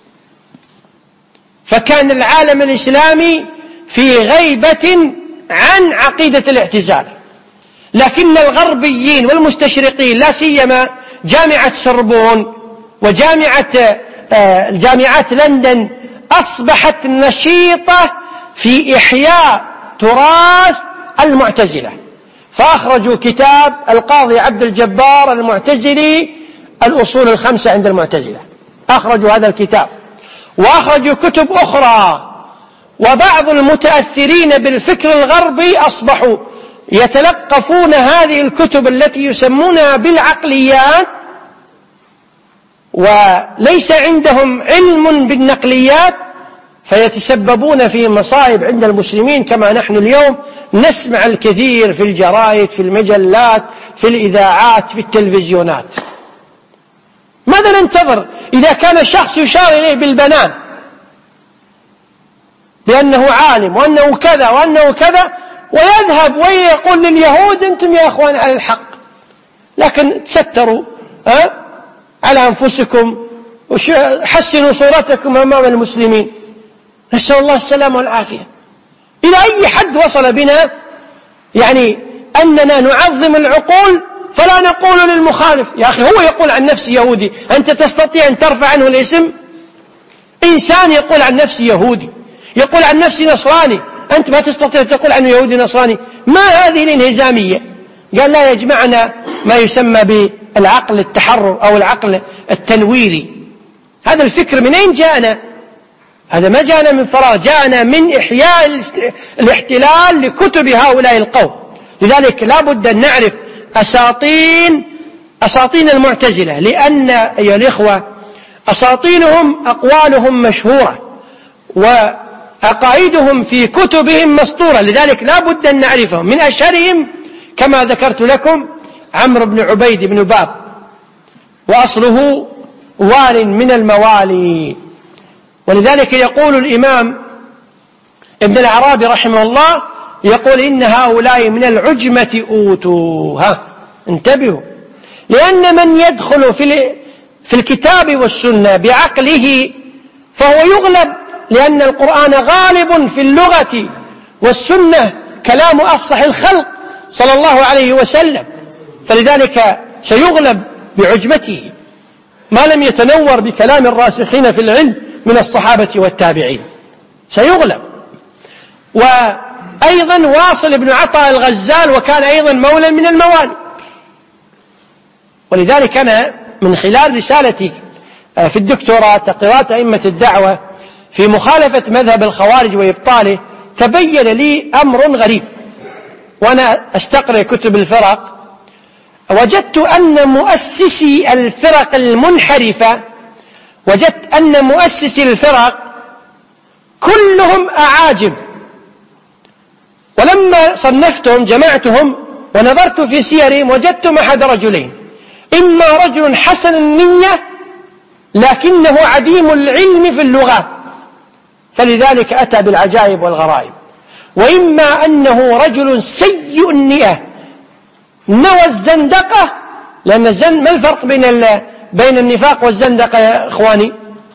فكان العالم الإسلامي في غيبة عن عقيدة الاعتزال. لكن الغربيين والمستشرقين، لا سيما جامعة سوربون وجامعة الجامعات لندن، أصبحت نشيطة في إحياء تراث المعتزلة، فأخرجوا كتاب القاضي عبد الجبار المعتزلي الأصول الخمسة عند المعتزلة، أخرجوا هذا الكتاب، وأخرجوا كتب أخرى. وبعض المتأثرين بالفكر الغربي أصبحوا يتلقفون هذه الكتب التي يسمونها بالعقليات، وليس عندهم علم بالنقليات، فيتسببون في مصائب عند المسلمين، كما نحن اليوم نسمع الكثير في الجرائد، في المجلات، في الإذاعات، في التلفزيونات. ماذا ننتظر إذا كان الشخص يشار إليه بالبنان بأنه عالم وأنه كذا وأنه كذا، ويذهب ويقول لليهود أنتم يا أخوان على الحق، لكن تستروا على أنفسكم وحسنوا صورتكم أمام المسلمين. نسأل الله السلامة والعافية. إلى أي حد وصل بنا يعني أننا نعظم العقول فلا نقول للمخالف يا أخي هو يقول عن نفسه يهودي، أنت تستطيع أن ترفع عنه الاسم؟ إنسان يقول عن نفسه يهودي، يقول عن نفسه نصراني، أنت ما تستطيع تقول عنه يهودي نصراني. ما هذه الانهزامية؟ قال لا يجمعنا ما يسمى بالعقل التحرر أو العقل التنويري. هذا الفكر من أين جاءنا؟ هذا ما جاءنا من فراغ، جاءنا من إحياء الاحتلال لكتب هؤلاء القوم. لذلك لا بد أن نعرف أساطين المعتزلة، لأن أيها الإخوة أساطينهم أقوالهم مشهورة وأقايدهم في كتبهم مسطورة، لذلك لا بد أن نعرفهم. من أشهرهم كما ذكرت لكم عمرو بن عبيد بن باب، وأصله وال من الموالي. ولذلك يقول الإمام ابن العرابي رحمه الله، يقول إن هؤلاء من العجمة أوتوها. انتبهوا، لأن من يدخل في الكتاب والسنة بعقله فهو يغلب، لأن القرآن غالب في اللغة، والسنة كلام أفصح الخلق صلى الله عليه وسلم، فلذلك سيغلب بعجمته ما لم يتنور بكلام الراسخين في العلم من الصحابة والتابعين، سيغلب. وأيضا واصل بن عطاء الغزال، وكان أيضا مولا من الموالي. ولذلك أنا من خلال رسالتي في الدكتوراه تقريرات أئمة الدعوة في مخالفة مذهب الخوارج وإبطاله، تبين لي أمر غريب. وأنا أستقرأ كتب الفرق وجدت أن مؤسسي الفرق المنحرفة، وجدت أن مؤسسي الفرق كلهم أعاجم. ولما صنفتهم جمعتهم ونظرت في سيرهم وجدتهم أحد رجلين: إما رجل حسن النية لكنه عديم العلم في اللغات فلذلك أتى بالعجائب والغرائب، وإما أنه رجل سيء النية نوى الزندقة. لأن ما الفرق بين النفاق والزندقة يا إخواني؟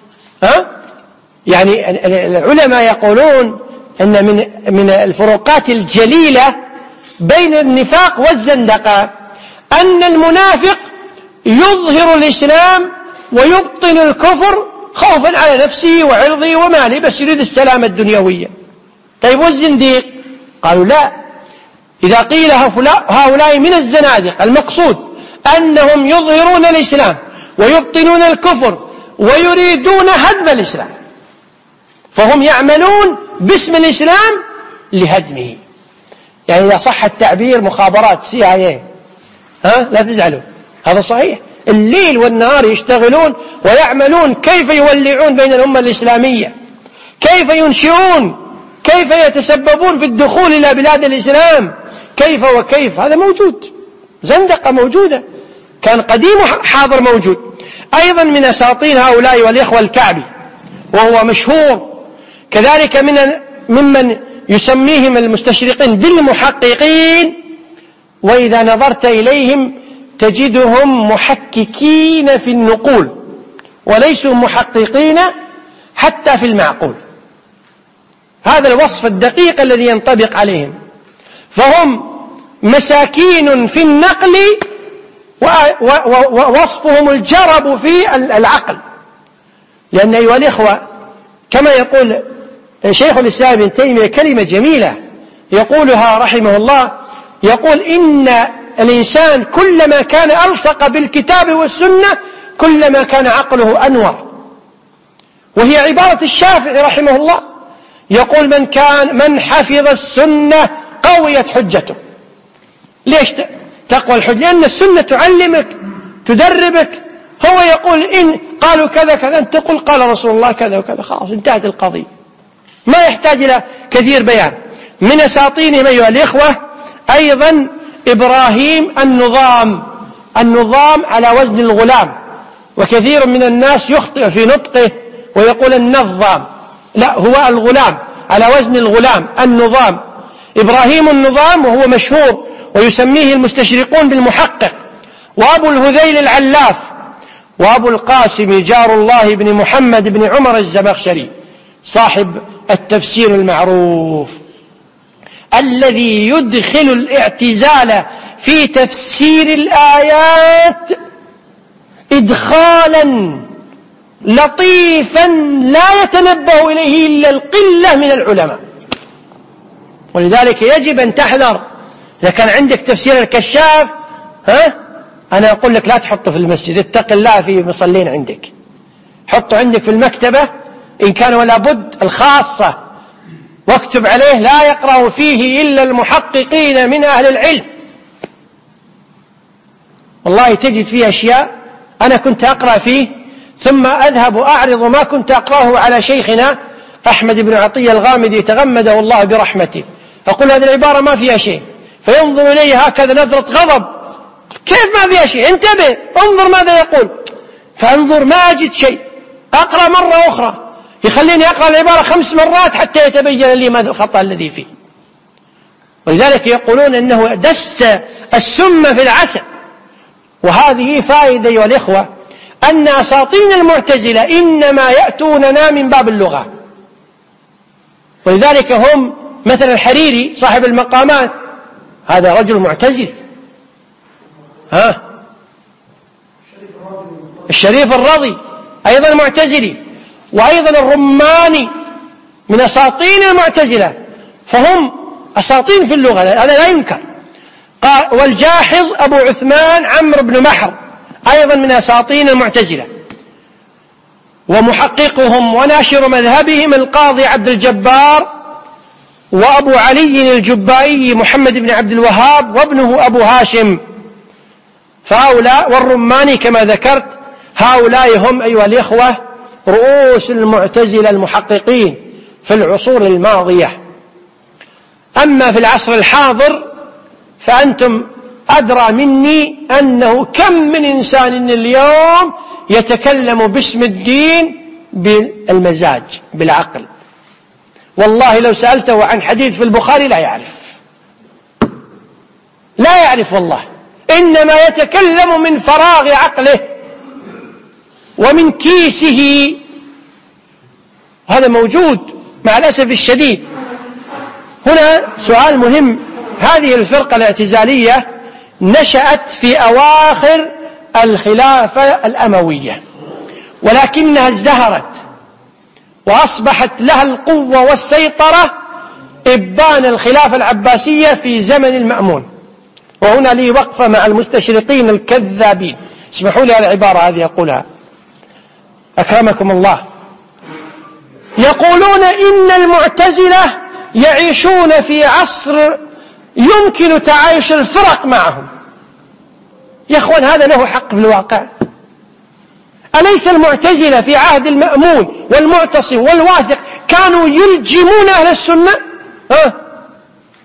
يعني العلماء يقولون أن من الفروقات الجليلة بين النفاق والزندقة أن المنافق يظهر الإسلام ويبطن الكفر خوفا على نفسه وعرضه وماله، بس يريد السلامة الدنيوية. طيب والزنديق؟ قالوا لا، إذا قيل هؤلاء من الزنادق المقصود أنهم يظهرون الإسلام ويبطنون الكفر ويريدون هدم الإسلام، فهم يعملون باسم الإسلام لهدمه. يعني إذا صح التعبير مخابرات CIA، لا تزعلوا، هذا صحيح. الليل والنهار يشتغلون ويعملون كيف يولعون بين الأمة الإسلامية، كيف ينشئون، كيف يتسببون في الدخول إلى بلاد الإسلام، كيف وكيف، هذا موجود، زندقة موجودة، كان قديم حاضر موجود. أيضا من أساطين هؤلاء والإخوة الكعبي، وهو مشهور كذلك ممن يسميهم المستشرقين بالمحققين، وإذا نظرت إليهم تجدهم محككين في النقول وليسوا محققين حتى في المعقول. هذا الوصف الدقيق الذي ينطبق عليهم، فهم مساكين في النقل ووصفهم الجرب في العقل. لأن أيها الإخوة كما يقول شيخ الإسلام ابن تيمية كلمة جميلة يقولها رحمه الله، يقول إن الإنسان كلما كان ألصق بالكتاب والسنة كلما كان عقله أنور. وهي عبارة الشافعي رحمه الله، يقول من حفظ السنة قويت حجته. ليش تقوى الحجة؟ لأن السنة تعلمك تدربك. هو يقول إن قالوا كذا كذا أنت تقول قال رسول الله كذا وكذا، خلاص انتهت القضية، ما يحتاج إلى كثير بيان. من أساطينهم أيها الإخوة أيضا إبراهيم النظام على وزن الغلام، وكثير من الناس يخطئ في نطقه ويقول النظام، لا هو الغلام على وزن الغلام، النظام. إبراهيم النظام، وهو مشهور ويسميه المستشرقون بالمحقق. وأبو الهذيل العلاف، وأبو القاسم جار الله بن محمد بن عمر الزمخشري صاحب التفسير المعروف الذي يدخل الاعتزال في تفسير الآيات إدخالا لطيفا لا يتنبه إليه إلا القلة من العلماء. ولذلك يجب أن تحذر. إذا كان عندك تفسير الكشاف أنا أقول لك لا تحطه في المسجد، اتق الله في مصلين عندك، حطه عندك في المكتبة إن كان ولا بد الخاصة، واكتب عليه لا يقرأ فيه إلا المحققين من أهل العلم. والله تجد فيه أشياء أنا كنت أقرأ فيه ثم أذهب أعرض ما كنت أقرأه على شيخنا أحمد بن عطية الغامدي تغمده الله برحمته، أقول هذه العبارة ما فيها شيء، فينظر إلي هكذا نظرة غضب، كيف ما فيها شيء؟ انتبه انظر ماذا يقول، فانظر ما أجد شيء، أقرأ مرة أخرى، يخليني أقرأ العبارة 5 مرات حتى يتبين لي ماذا الخطأ الذي فيه. ولذلك يقولون أنه دس السم في العسل. وهذه فائدة أيها الإخوة، أن أساطين المعتزلة إنما يأتوننا من باب اللغة. ولذلك هم مثل الحريري صاحب المقامات، هذا رجل معتزل، الشريف الرضي أيضا معتزلي، وأيضا الرماني من أساطين المعتزلة، فهم أساطين في اللغة، هذا لا ينكر. والجاحظ أبو عثمان عمرو بن محر أيضا من أساطين المعتزلة، ومحققهم وناشر مذهبهم القاضي عبد الجبار، وأبو علي الجبائي محمد بن عبد الوهاب، وابنه أبو هاشم. فهؤلاء والرماني كما ذكرت، هؤلاء هم أيها الإخوة رؤوس المعتزلة المحققين في العصور الماضية. أما في العصر الحاضر فأنتم أدرى مني أنه كم من إنسان اليوم يتكلم باسم الدين بالمزاج بالعقل، والله لو سألته عن حديث في البخاري لا يعرف والله، إنما يتكلم من فراغ عقله ومن كيسه. هذا موجود مع الأسف الشديد. هنا سؤال مهم، هذه الفرقة الاعتزالية نشأت في أواخر الخلافة الأموية، ولكنها ازدهرت وأصبحت لها القوة والسيطرة إبان الخلافة العباسية في زمن المأمون. وهنا لي وقفة مع المستشرقين الكذابين، اسمحوا لي على العبارة هذه أقولها أكرمكم الله. يقولون إن المعتزلة يعيشون في عصر يمكن تعايش الفرق معهم. يا أخوان هذا له حق في الواقع. أليس المعتزلة في عهد المأمون والمعتصم والواثق كانوا يلجمون أهل السنة؟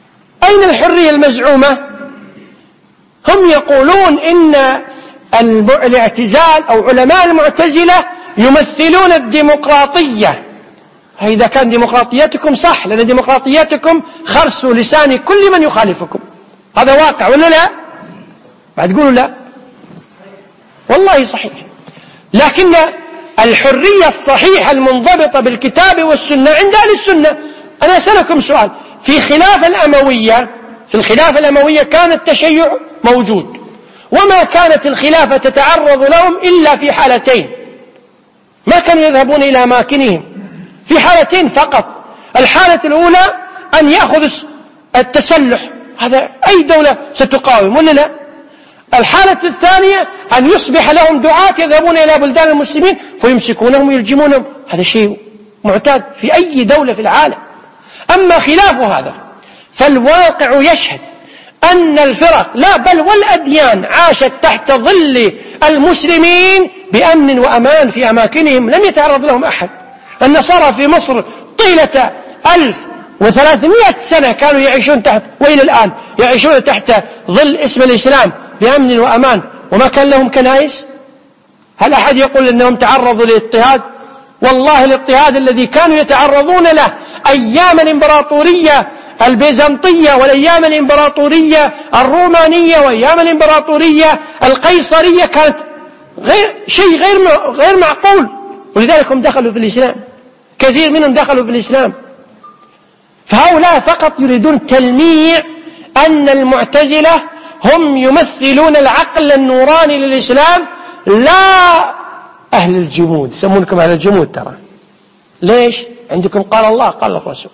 أين الحرية المزعومة؟ هم يقولون إن الاعتزال أو علماء المعتزلة يمثلون الديمقراطية. إذا كان ديمقراطيتكم صح، لأن ديمقراطيتكم خرس لسان كل من يخالفكم، هذا واقع ولا لا؟ بعد تقولوا لا، والله صحيح. لكن الحرية الصحيحة المنضبطة بالكتاب والسنة عند أهل السنة. أنا أسألكم سؤال، في الخلافة الأموية كان التشيع موجود، وما كانت الخلافة تتعرض لهم إلا في حالتين، ما كانوا يذهبون إلى أماكنهم في حالتين فقط. الحالة الأولى أن يأخذ التسلح، هذا أي دولة ستقاوم ولا لا؟ الحالة الثانية أن يصبح لهم دعاة يذهبون إلى بلدان المسلمين فيمسكونهم ويلجمونهم، هذا شيء معتاد في أي دولة في العالم. أما خلاف هذا فالواقع يشهد أن الفرق لا بل والأديان عاشت تحت ظل المسلمين بأمن وأمان في أماكنهم، لم يتعرض لهم أحد. النصارى في مصر طيلة 1300 سنة كانوا يعيشون تحت، وإلى الآن يعيشون تحت ظل اسم الإسلام بأمن وأمان، وما كان لهم كنائس. هل أحد يقول أنهم تعرضوا للاضطهاد؟ والله الاضطهاد الذي كانوا يتعرضون له أيام الإمبراطورية البيزنطية والأيام الإمبراطورية الرومانية وأيام الإمبراطورية القيصرية كانت شيء غير معقول، ولذلك هم دخلوا في الإسلام، كثير منهم دخلوا في الإسلام. فهؤلاء فقط يريدون تلميع أن المعتزلة هم يمثلون العقل النوراني للإسلام، لا أهل الجمود. يسمونكم أهل الجمود ترى، ليش؟ عندكم قال الله قال الرسول.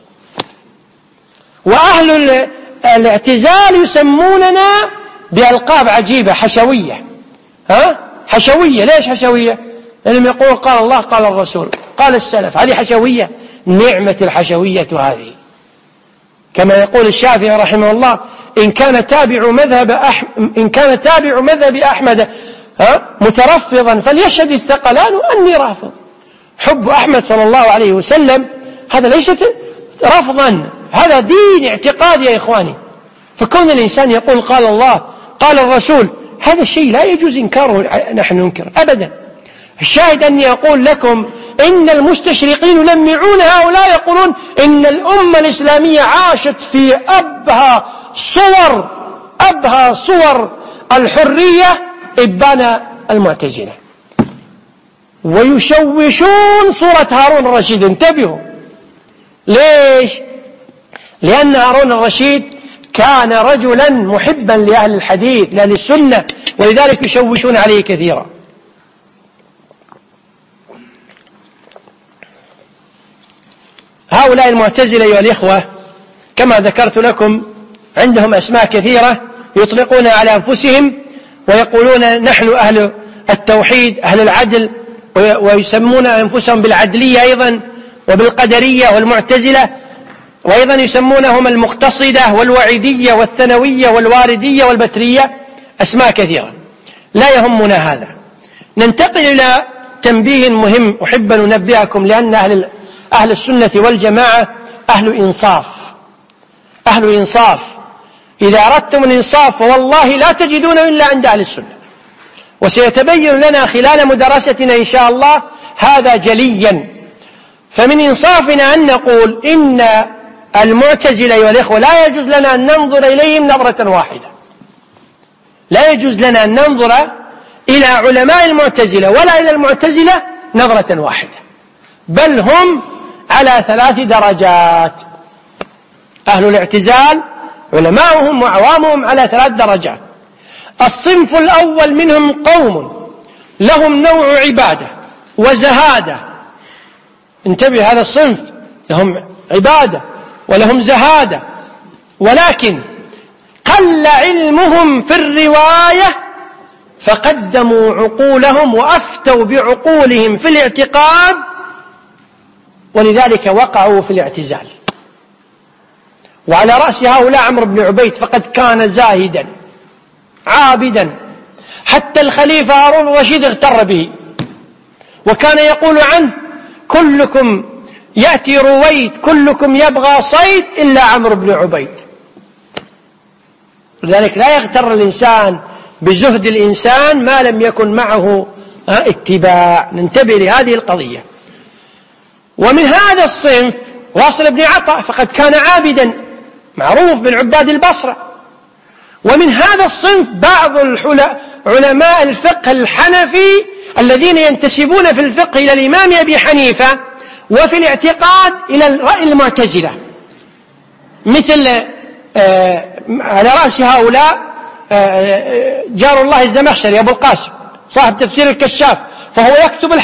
وأهل الاعتزال يسموننا بألقاب عجيبة، حشوية. حشوية. ليش حشوية؟ لأنهم يقول قال الله قال الرسول قال السلف، هذه حشوية. نعمة الحشوية هذه، كما يقول الشافعي رحمه الله: إن كان تابع مذهب أحمد مترفضا فليشهد الثقلان أني رافض. حب أحمد صلى الله عليه وسلم هذا ليست رفضا، هذا دين اعتقاد يا إخواني. فكون الإنسان يقول قال الله قال الرسول هذا الشيء لا يجوز إنكاره، نحن ننكر أبدا. الشاهد أني أقول لكم إن المستشرقين يلمعون هؤلاء، يقولون إن الأمة الإسلامية عاشت في أبهى صور الحرية إبان المعتزلة، ويشوشون صورة هارون الرشيد. انتبهوا، ليش؟ لأن هارون الرشيد كان رجلا محبا لأهل الحديث لأهل السنة، ولذلك يشوشون عليه كثيرا. هؤلاء المعتزلة أيها الإخوة كما ذكرت لكم عندهم أسماء كثيرة يطلقون على أنفسهم، ويقولون نحن أهل التوحيد أهل العدل، ويسمون أنفسهم بالعدلية أيضا وبالقدرية والمعتزلة، وأيضا يسمونهم المقتصدة والوعيدية والثانوية والواردية والبترية، أسماء كثيرة. لا يهمنا هذا. ننتقل إلى تنبيه مهم أحب أن أنبهكم، لأن أهل السنة والجماعة أهل إنصاف. إذا أردتم الإنصاف فوالله لا تجدون إلا عند أهل السنة، وسيتبين لنا خلال مدرستنا إن شاء الله هذا جليا. فمن إنصافنا أن نقول إن المعتزلة أيها الإخوة لا يجوز لنا أن ننظر إليهم نظرة واحدة، لا يجوز لنا أن ننظر إلى علماء المعتزلة ولا إلى المعتزلة نظرة واحدة، بل هم على 3 درجات. أهل الاعتزال علماؤهم وعوامهم على 3 درجات. الصنف الأول منهم قوم لهم نوع عبادة وزهادة. انتبه، هذا الصنف لهم عبادة ولهم زهادة، ولكن قل علمهم في الرواية فقدموا عقولهم وأفتوا بعقولهم في الاعتقاد، ولذلك وقعوا في الاعتزال. وعلى رأس هؤلاء عمرو بن عبيد، فقد كان زاهدا عابدا، حتى الخليفة هارون الرشيد اغتر به، وكان يقول عنه: كلكم يأتي رويد، كلكم يبغى صيد إلا عمرو بن عبيد. لذلك لا يغتر الإنسان بزهد الإنسان ما لم يكن معه اتباع. ننتبه لهذه القضية. ومن هذا الصنف واصل بن عطاء، فقد كان عابدا معروف من عباد البصرة. ومن هذا الصنف بعض علماء الفقه الحنفي الذين ينتسبون في الفقه إلى الإمام أبي حنيفة، وفي الاعتقاد إلى الرأي المعتزلة، مثل على رأس هؤلاء جار الله الزمخشري أبو القاسم صاحب تفسير الكشاف، فهو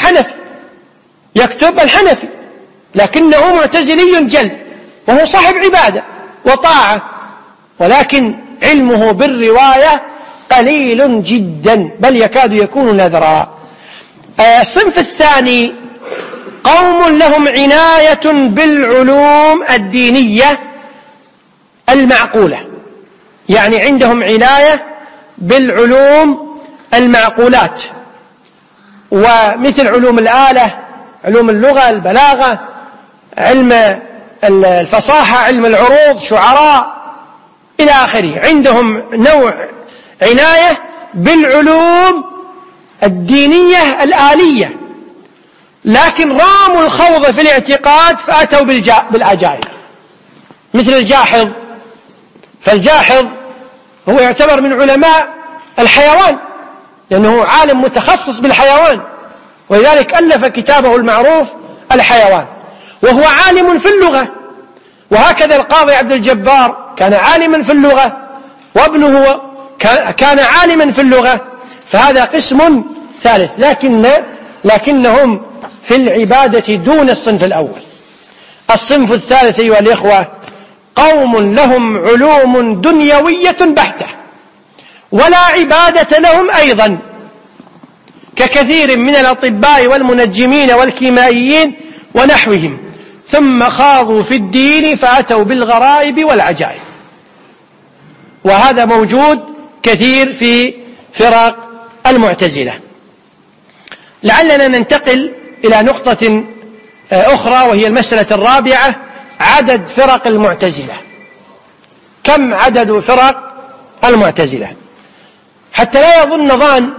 يكتب الحنفي لكنه معتزلي جل، وهو صاحب عبادة وطاعة، ولكن علمه بالرواية قليل جدا، بل يكاد يكون نذرا. الصنف الثاني قوم لهم عناية بالعلوم الدينية المعقولة، يعني عندهم عناية بالعلوم المعقولات، ومثل علوم الآلة، علوم اللغة، البلاغة، علم الفصاحة، علم العروض، شعراء إلى آخره. عندهم نوع عناية بالعلوم الدينية الآلية، لكن راموا الخوض في الاعتقاد فأتوا بالعجائب، مثل الجاحظ. فالجاحظ هو يعتبر من علماء الحيوان، لأنه عالم متخصص بالحيوان، ولذلك ألف كتابه المعروف الحيوان، وهو عالم في اللغة. وهكذا القاضي عبد الجبار كان عالما في اللغة، وابنه كان عالما في اللغة. فهذا قسم ثالث، لكنهم في العبادة دون الصنف الأول. الصنف الثالث أيها الإخوة قوم لهم علوم دنيوية بحتة ولا عبادة لهم أيضا، ككثير من الأطباء والمنجمين والكيمائيين ونحوهم، ثم خاضوا في الدين فأتوا بالغرائب والعجائب. وهذا موجود كثير في فرق المعتزلة. لعلنا ننتقل إلى نقطة أخرى، وهي المسألة الرابعة، عدد فرق المعتزلة. كم عدد فرق المعتزلة؟ حتى لا يظن ظان،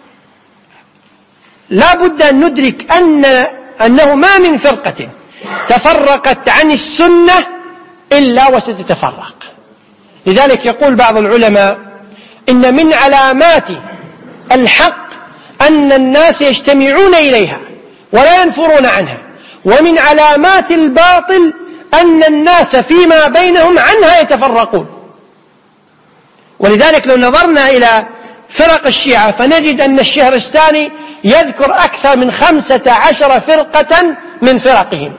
لا بد أن ندرك أنه ما من فرقة تفرقت عن السنة إلا وستتفرق. لذلك يقول بعض العلماء إن من علامات الحق أن الناس يجتمعون إليها ولا ينفرون عنها، ومن علامات الباطل أن الناس فيما بينهم عنها يتفرقون. ولذلك لو نظرنا إلى فرق الشيعة فنجد أن الشهرستاني يذكر أكثر من 15 فرقة من فرقهم،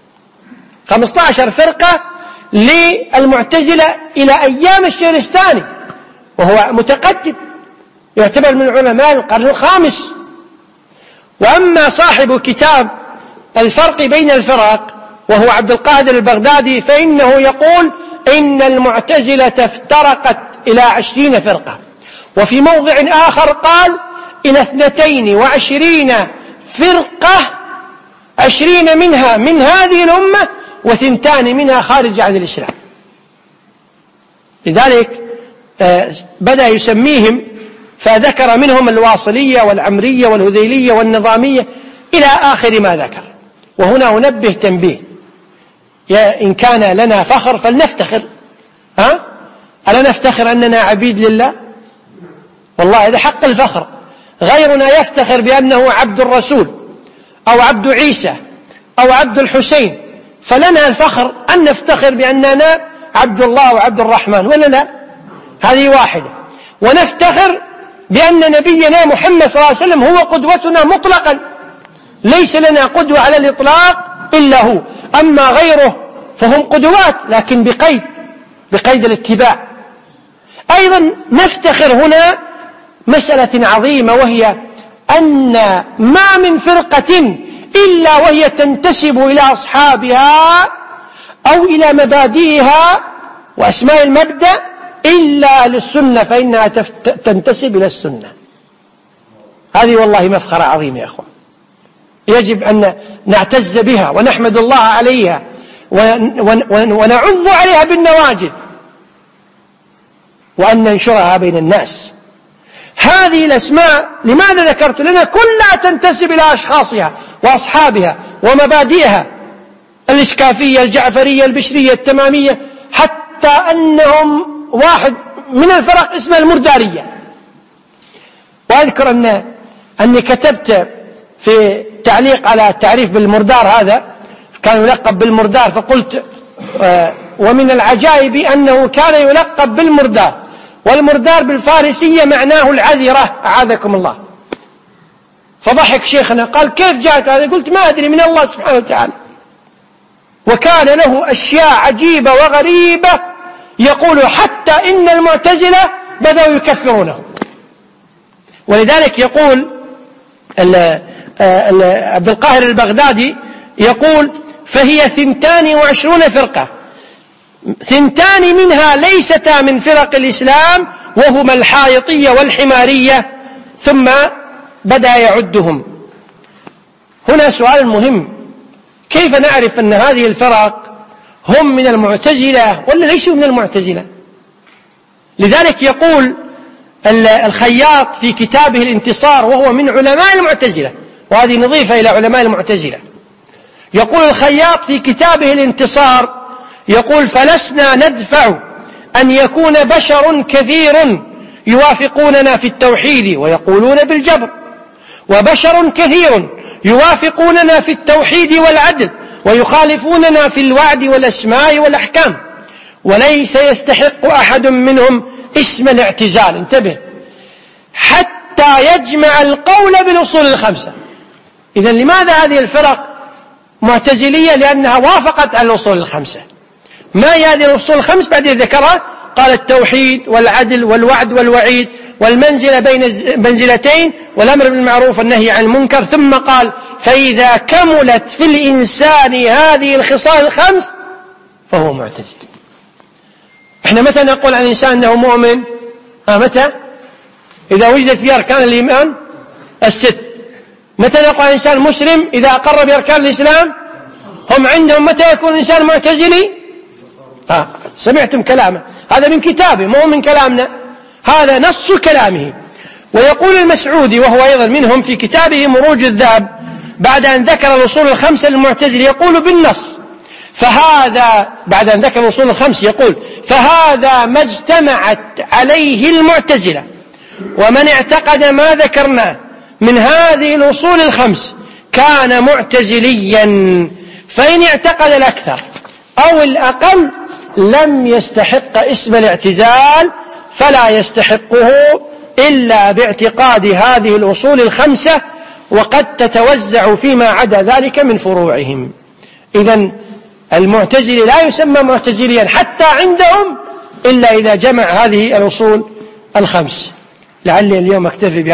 15 فرقة للمعتزلة إلى أيام الشهرستاني، وهو متقدم يعتبر من علماء القرن الخامس. وأما صاحب كتاب الفرق بين الفرق وهو عبد القادر البغدادي فإنه يقول إن المعتزلة افترقت إلى 20 فرقة، وفي موضع آخر قال إلى 22 فرقة، 20 منها من هذه الأمة و2 منها خارج عن الإسلام. لذلك بدأ يسميهم، فذكر منهم الواصلية والعمرية والهذيلية والنظامية إلى آخر ما ذكر. وهنا أنبه تنبيه، إن كان لنا فخر فلنفتخر. ألا نفتخر أننا عبيد لله؟ والله هذا حق الفخر. غيرنا يفتخر بأنه عبد الرسول أو عبد عيسى أو عبد الحسين، فلنا الفخر أن نفتخر بأننا عبد الله وعبد الرحمن، ولا لا؟ هذه واحدة. ونفتخر بأن نبينا محمد صلى الله عليه وسلم هو قدوتنا مطلقا، ليس لنا قدوة على الإطلاق إلا هو. أما غيره فهم قدوات لكن بقيد الاتباع. أيضا نفتخر هنا مسألة عظيمة، وهي أن ما من فرقة إلا وهي تنتسب إلى أصحابها أو إلى مبادئها وأسماء المبدأ إلا للسنة، فإنها تنتسب إلى السنة. هذه والله مفخرة عظيمة يا أخوان، يجب أن نعتز بها ونحمد الله عليها ونعض عليها بالنواجذ. وأن ننشرها بين الناس. هذه الأسماء لماذا ذكرت؟ لأنها كلها تنتسب إلى أشخاصها وأصحابها ومبادئها، الإسكافية، الجعفرية، البشرية، التمامية، حتى أنهم واحد من الفرق اسمها المردارية. وأذكر أني كتبت في تعليق على التعريف بالمردار، هذا كان يلقب بالمردار، فقلت ومن العجائب أنه كان يلقب بالمردار، والمردار بالفارسية معناه العذرة أعاذكم الله. فضحك شيخنا قال كيف جاءت هذا؟ قلت ما أدري، من الله سبحانه وتعالى. وكان له أشياء عجيبة وغريبة يقول حتى إن المعتزلة بدأوا يكفرونه. ولذلك يقول عبد القاهر البغدادي يقول فهي 22 فرقة، 2 منها ليستا من فرق الإسلام وهما الحائطية والحمارية، ثم بدأ يعدهم. هنا سؤال مهم، كيف نعرف أن هذه الفرق هم من المعتزلة ولا ليسوا من المعتزلة؟ لذلك يقول الخياط في كتابه الانتصار، وهو من علماء المعتزلة، وهذه نضيفة إلى علماء المعتزلة، يقول الخياط في كتابه الانتصار يقول فلسنا ندفع أن يكون بشر كثير يوافقوننا في التوحيد ويقولون بالجبر، وبشر كثير يوافقوننا في التوحيد والعدل ويخالفوننا في الوعد والأسماء والأحكام، وليس يستحق أحد منهم اسم الاعتزال، انتبه، حتى يجمع القول بالأصول ال5. إذن لماذا هذه الفرق معتزلية؟ لأنها وافقت على الأصول ال5. ما هي هذه الأصول ال5 بعد ذكرها؟ قال التوحيد والعدل والوعد والوعيد والمنزلة بين منزلتين والأمر بالمعروف والنهي عن المنكر، ثم قال فإذا كملت في الإنسان هذه الخصال ال5 فهو معتزل. احنا متى نقول عن الإنسان أنه مؤمن؟ متى؟ إذا وجدت فيه أركان الإيمان 6. متى نقول عن الإنسان مسلم؟ إذا أقر بأركان الإسلام. هم عندهم متى يكون الإنسان معتزلي؟ سمعتم كلامه، هذا من كتابه مو من كلامنا، هذا نص كلامه. ويقول المسعودي وهو أيضا منهم في كتابه مروج الذهب بعد أن ذكر الأصول ال5 للمعتزلة يقول بالنص فهذا، بعد أن ذكر الأصول ال5 يقول فهذا ما اجتمعت عليه المعتزلة، ومن اعتقد ما ذكرناه من هذه الأصول ال5 كان معتزليا، فإن اعتقد الأكثر أو الأقل لم يستحق اسم الاعتزال، فلا يستحقه إلا باعتقاد هذه الأصول ال5، وقد تتوزع فيما عدا ذلك من فروعهم. إذن المعتزلي لا يسمى معتزليا حتى عندهم إلا إذا جمع هذه الأصول ال5. لعلي اليوم أكتفي بهذا.